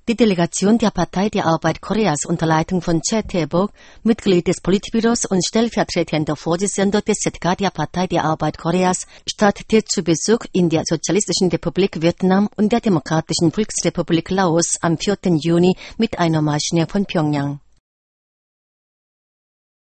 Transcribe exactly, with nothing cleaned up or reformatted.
Die Delegation der Partei der Arbeit Koreas unter Leitung von Choi Tae-bok, Mitglied des Politbüros und stellvertretender Vorsitzender des Z K der Partei der Arbeit Koreas, startete zu Besuch in der Sozialistischen Republik Vietnam und der Demokratischen Volksrepublik Laos am vierten Juni mit einer Marsch näher von Pjöngjang.